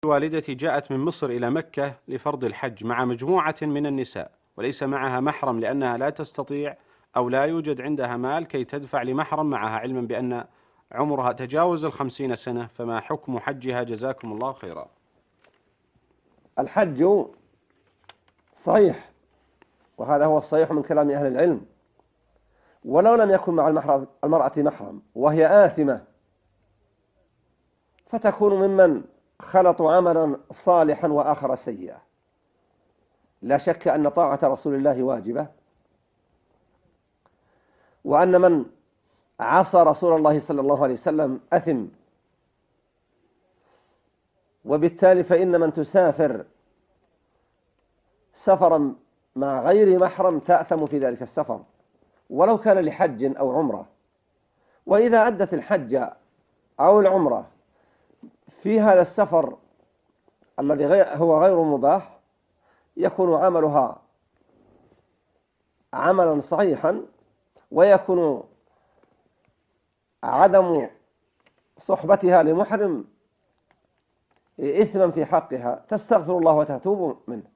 والدتي جاءت من مصر إلى مكة لفرض الحج مع مجموعة من النساء، وليس معها محرم لأنها لا تستطيع أو لا يوجد عندها مال كي تدفع لمحرم معها، علما بأن عمرها تجاوز 50 سنة، فما حكم حجها؟ جزاكم الله خيرا. الحج صحيح، وهذا هو الصحيح من كلام أهل العلم، ولو لم يكن مع المرأة محرم وهي آثمة فتكون ممن خلطوا عملا صالحا وآخر سيئا. لا شك أن طاعة رسول الله واجبة، وأن من عصى رسول الله صلى الله عليه وسلم أثم، وبالتالي فإن من تسافر سفرا مع غير محرم تأثم في ذلك السفر ولو كان لحج أو عمرة. وإذا أدت الحج أو العمرة في هذا السفر الذي هو غير مباح يكون عملها عملا صحيحا، ويكون عدم صحبتها لمحرم إثما في حقها، تستغفر الله وتتوب منه.